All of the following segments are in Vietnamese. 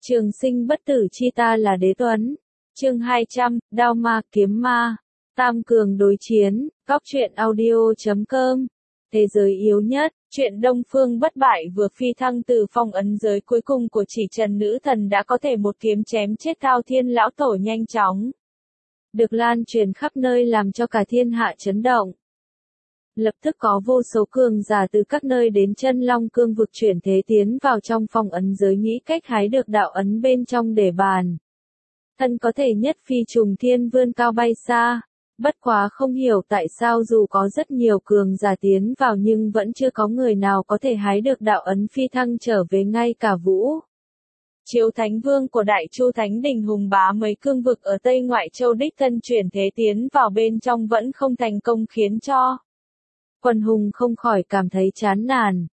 Trường sinh bất tử chi ta là đế tuấn. Chương 200, đao ma kiếm ma. Tam cường đối chiến, góc truyện audio.com. Thế giới yếu nhất, chuyện Đông Phương bất bại vừa phi thăng từ phong ấn giới cuối cùng của chỉ trần nữ thần đã có thể một kiếm chém chết Thao Thiên lão tổ nhanh chóng. Được lan truyền khắp nơi làm cho cả thiên hạ chấn động. Lập tức có vô số cường giả từ các nơi đến chân long cương vực chuyển thế tiến vào trong phong ấn giới nghĩ cách hái được đạo ấn bên trong để bàn. Thân có thể nhất phi trùng thiên vươn cao bay xa. Bất quá không hiểu tại sao dù có rất nhiều cường giả tiến vào nhưng vẫn chưa có người nào có thể hái được đạo ấn phi thăng trở về ngay cả Vũ. Chiếu Thánh Vương của Đại Chu Thánh Đình hùng bá mấy cương vực ở Tây Ngoại Châu đích thân chuyển thế tiến vào bên trong vẫn không thành công khiến cho quần hùng không khỏi cảm thấy chán nản.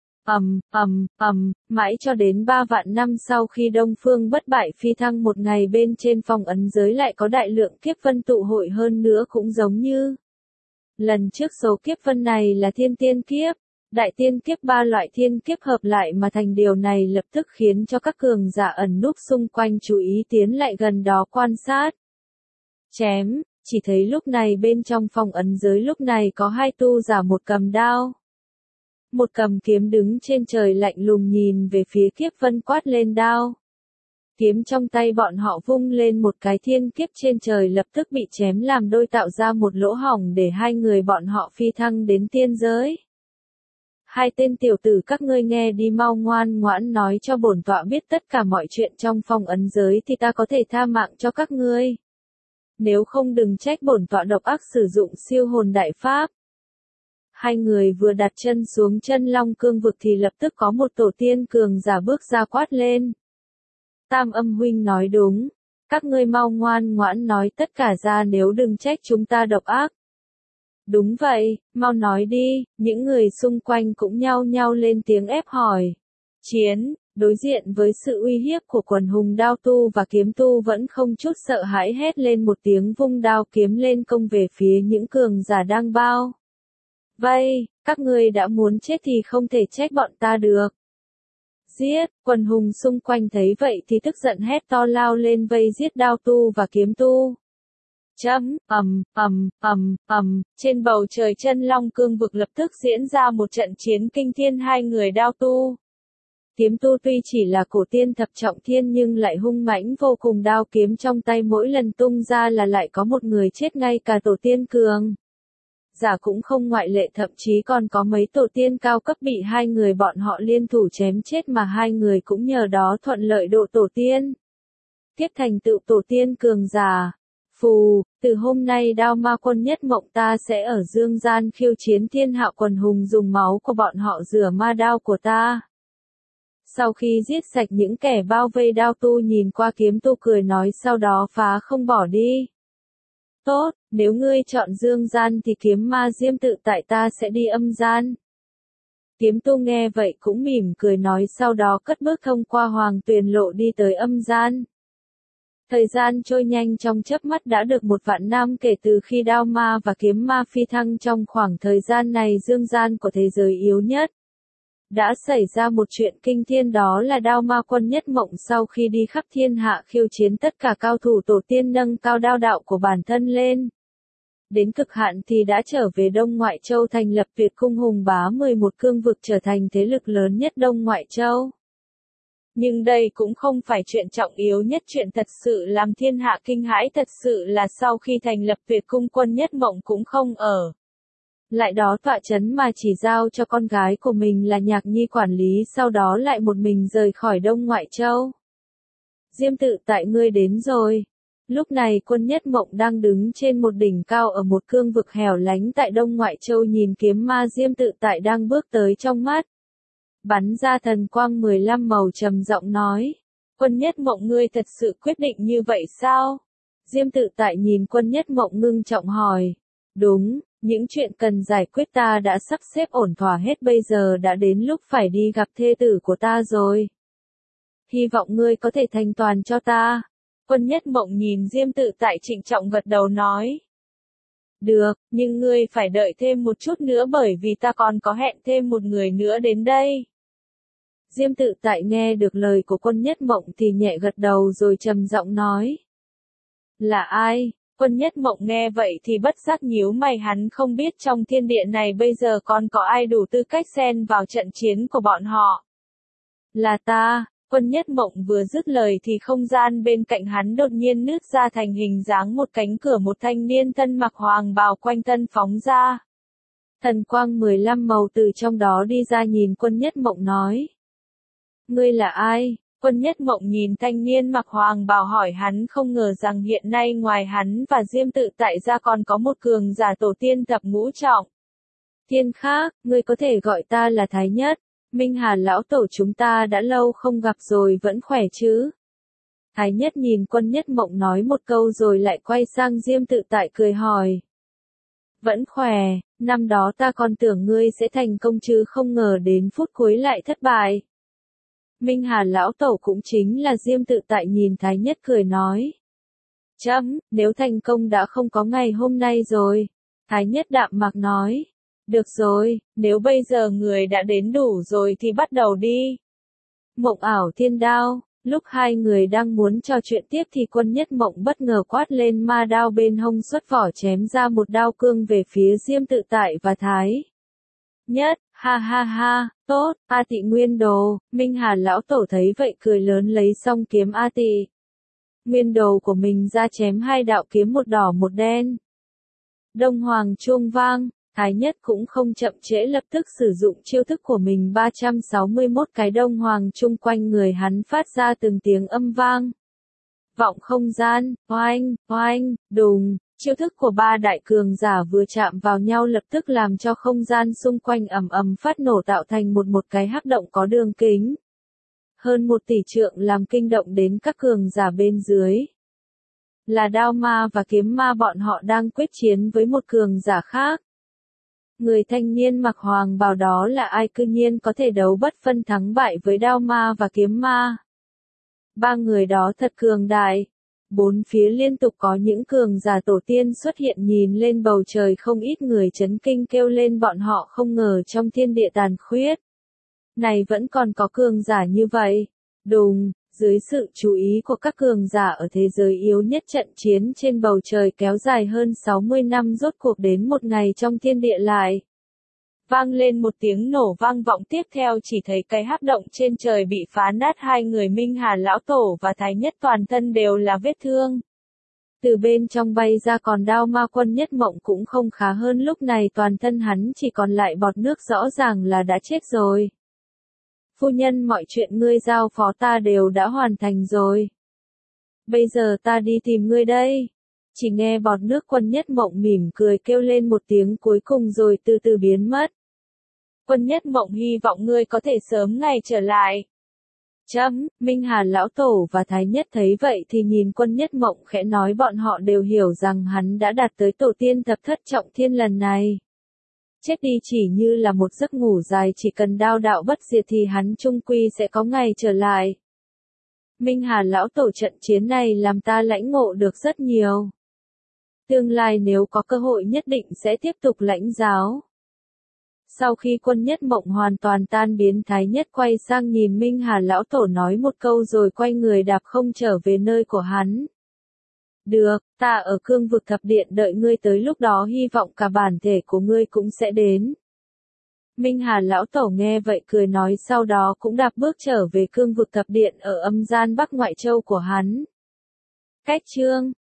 Mãi cho đến 3 vạn năm sau khi Đông Phương bất bại phi thăng một ngày bên trên phong ấn giới lại có đại lượng kiếp vân tụ hội hơn nữa cũng giống như lần trước số kiếp vân này là thiên tiên kiếp, đại tiên kiếp, 3 loại thiên kiếp hợp lại mà thành, điều này lập tức khiến cho các cường giả ẩn núp xung quanh chú ý tiến lại gần đó quan sát. Chém, chỉ thấy lúc này bên trong phong ấn giới lúc này có 2 tu giả, một cầm đao, một cầm kiếm đứng trên trời lạnh lùng nhìn về phía kiếp vân quát lên đao. Kiếm trong tay bọn họ vung lên một cái, thiên kiếp trên trời lập tức bị chém làm đôi tạo ra một lỗ hổng để 2 người bọn họ phi thăng đến tiên giới. 2 tên tiểu tử các ngươi nghe đi, mau ngoan ngoãn nói cho bổn tọa biết tất cả mọi chuyện trong phong ấn giới thì ta có thể tha mạng cho các ngươi. Nếu không đừng trách bổn tọa độc ác sử dụng siêu hồn đại pháp. 2 người vừa đặt chân xuống chân long cương vực thì lập tức có một tổ tiên cường giả bước ra quát lên. Tam Âm huynh nói đúng, các ngươi mau ngoan ngoãn nói tất cả ra, nếu đừng trách chúng ta độc ác. Đúng vậy, mau nói đi, những người xung quanh cũng nhao nhao lên tiếng ép hỏi. Chiến, đối diện với sự uy hiếp của quần hùng đao tu và kiếm tu vẫn không chút sợ hãi hét lên một tiếng, vung đao kiếm lên công về phía những cường giả đang bao vây. Các ngươi đã muốn chết thì không thể trách bọn ta được. Giết, quần hùng xung quanh thấy vậy thì tức giận hét to lao lên vây giết đao tu và kiếm tu. Trên bầu trời chân long cương vực lập tức diễn ra một trận chiến kinh thiên. 2 người đao tu, kiếm tu tuy chỉ là cổ tiên thập trọng thiên nhưng lại hung mãnh vô cùng, đao kiếm trong tay mỗi lần tung ra là lại có một người chết, ngay cả tổ tiên cường giả cũng không ngoại lệ, thậm chí còn có mấy tổ tiên cao cấp bị 2 người bọn họ liên thủ chém chết mà 2 người cũng nhờ đó thuận lợi độ tổ tiên. Tiếp thành tựu tổ tiên cường giả. Phù, từ hôm nay đao ma quân nhất mộng ta sẽ ở dương gian khiêu chiến thiên hạ, quần hùng dùng máu của bọn họ rửa ma đao của ta. Sau khi giết sạch những kẻ bao vây, đao tu nhìn qua kiếm tu cười nói, sau đó phá không bỏ đi. Tốt, nếu ngươi chọn dương gian thì kiếm ma Diêm Tự Tại ta sẽ đi âm gian. Kiếm tu nghe vậy cũng mỉm cười nói, sau đó cất bước thông qua hoàng tuyền lộ đi tới âm gian. Thời gian trôi nhanh trong chớp mắt, đã được 1 vạn năm kể từ khi đao ma và kiếm ma phi thăng. Trong khoảng thời gian này dương gian của thế giới yếu nhất đã xảy ra một chuyện kinh thiên, đó là đao ma quân nhất mộng sau khi đi khắp thiên hạ khiêu chiến tất cả cao thủ tổ tiên, nâng cao đao đạo của bản thân lên đến cực hạn thì đã trở về Đông Ngoại Châu thành lập Tuyệt Cung hùng bá 11 cương vực, trở thành thế lực lớn nhất Đông Ngoại Châu. Nhưng đây cũng không phải chuyện trọng yếu nhất, chuyện thật sự làm thiên hạ kinh hãi thật sự là sau khi thành lập Tuyệt Cung, quân nhất mộng cũng không ở lại đó tọa trấn mà chỉ giao cho con gái của mình là Nhạc Nhi quản lý, sau đó lại một mình rời khỏi Đông Ngoại Châu. Diêm Tự Tại ngươi đến rồi. Lúc này quân nhất mộng đang đứng trên một đỉnh cao ở một cương vực hẻo lánh tại Đông Ngoại Châu, nhìn kiếm ma Diêm Tự Tại đang bước tới, trong mắt bắn ra thần quang 15 màu, trầm giọng nói. Quân nhất mộng ngươi thật sự quyết định như vậy sao? Diêm Tự Tại nhìn quân nhất mộng ngưng trọng hỏi. Đúng, những chuyện cần giải quyết ta đã sắp xếp ổn thỏa hết, bây giờ đã đến lúc phải đi gặp thê tử của ta rồi. Hy vọng ngươi có thể thành toàn cho ta. Quân nhất mộng nhìn Diêm Tự Tại trịnh trọng gật đầu nói. Được, nhưng ngươi phải đợi thêm một chút nữa bởi vì ta còn có hẹn thêm một người nữa đến đây. Diêm Tự Tại nghe được lời của Quân Nhất Mộng thì nhẹ gật đầu rồi trầm giọng nói. Là ai? Quân Nhất Mộng nghe vậy thì bất giác nhíu mày, hắn không biết trong thiên địa này bây giờ còn có ai đủ tư cách xen vào trận chiến của bọn họ. Là ta. Quân Nhất Mộng vừa dứt lời thì không gian bên cạnh hắn đột nhiên nứt ra thành hình dáng một cánh cửa, một thanh niên thân mặc hoàng bào quanh thân phóng ra. Thần quang 15 màu từ trong đó đi ra, nhìn Quân Nhất Mộng nói. Ngươi là ai? Quân Nhất Mộng nhìn thanh niên mặc hoàng bào hỏi, hắn không ngờ rằng hiện nay ngoài hắn và Diêm Tự Tại ra còn có một cường giả tổ tiên thập ngũ trọng. Thiên khác, ngươi có thể gọi ta là Thái Nhất. Minh Hà lão tổ, chúng ta đã lâu không gặp rồi, vẫn khỏe chứ? Thái Nhất nhìn Quân Nhất Mộng nói một câu rồi lại quay sang Diêm Tự Tại cười hỏi. Vẫn khỏe, năm đó ta còn tưởng ngươi sẽ thành công chứ không ngờ đến phút cuối lại thất bại. Minh Hà lão tổ cũng chính là Diêm Tự Tại nhìn Thái Nhất cười nói. Nếu thành công đã không có ngày hôm nay rồi. Thái Nhất đạm mạc nói. Được rồi, nếu bây giờ người đã đến đủ rồi thì bắt đầu đi. Mộng ảo thiên đao. Lúc hai người đang muốn trò chuyện tiếp thì Quân Nhất Mộng bất ngờ quát lên, ma đao bên hông xuất vỏ chém ra một đao cương về phía Diêm Tự Tại và Thái Nhất. Ha ha ha, tốt, A Tị Nguyên Đồ. Minh Hà lão tổ thấy vậy cười lớn, lấy song kiếm A Tị Nguyên Đồ của mình ra chém hai đạo kiếm, một đỏ một đen. Đông Hoàng chuông vang. Thái Nhất cũng không chậm trễ, lập tức sử dụng chiêu thức của mình, 361 cái đông hoàng chung quanh người hắn phát ra từng tiếng âm vang. Vọng không gian, oanh, oanh, đùng, chiêu thức của ba đại cường giả vừa chạm vào nhau lập tức làm cho không gian xung quanh ầm ầm phát nổ, tạo thành một cái hắc động có đường kính hơn 1 tỷ trượng, làm kinh động đến các cường giả bên dưới. Là đao ma và kiếm ma, bọn họ đang quyết chiến với một cường giả khác. Người thanh niên mặc hoàng bào đó là ai, cư nhiên có thể đấu bất phân thắng bại với đao ma và kiếm ma. Ba người đó thật cường đại. Bốn phía liên tục có những cường giả tổ tiên xuất hiện, nhìn lên bầu trời không ít người chấn kinh kêu lên, bọn họ không ngờ trong thiên địa tàn khuyết này vẫn còn có cường giả như vậy. Đùng, dưới sự chú ý của các cường giả ở thế giới yếu nhất, trận chiến trên bầu trời kéo dài hơn 60 năm rốt cuộc đến một ngày trong thiên địa lại vang lên một tiếng nổ vang vọng, tiếp theo chỉ thấy cái hắc động trên trời bị phá nát, hai người Minh Hà lão tổ và Thái Nhất toàn thân đều là vết thương. Từ bên trong bay ra, còn đao ma Quân Nhất Mộng cũng không khá hơn, lúc này toàn thân hắn chỉ còn lại bọt nước, rõ ràng là đã chết rồi. Phu nhân, mọi chuyện ngươi giao phó ta đều đã hoàn thành rồi. Bây giờ ta đi tìm ngươi đây. Chỉ nghe bọt nước Quân Nhất Mộng mỉm cười kêu lên một tiếng cuối cùng rồi từ từ biến mất. Quân Nhất Mộng, hy vọng ngươi có thể sớm ngày trở lại. Minh Hà lão tổ và Thái Nhất thấy vậy thì nhìn Quân Nhất Mộng khẽ nói, bọn họ đều hiểu rằng hắn đã đạt tới tổ tiên thập thất trọng thiên lần này. Chết đi chỉ như là một giấc ngủ dài, chỉ cần đao đạo bất diệt thì hắn chung quy sẽ có ngày trở lại. Minh Hà lão tổ, trận chiến này làm ta lãnh ngộ được rất nhiều. Tương lai nếu có cơ hội nhất định sẽ tiếp tục lãnh giáo. Sau khi Quân Nhất Mộng hoàn toàn tan biến, Thái Nhất quay sang nhìn Minh Hà lão tổ nói một câu rồi quay người đạp không trở về nơi của hắn. Được, ta ở cương vực thập điện đợi ngươi, tới lúc đó hy vọng cả bản thể của ngươi cũng sẽ đến. Minh Hà lão tổ nghe vậy cười nói, sau đó cũng đạp bước trở về cương vực thập điện ở âm gian Bắc Ngoại Châu của hắn. Cách chương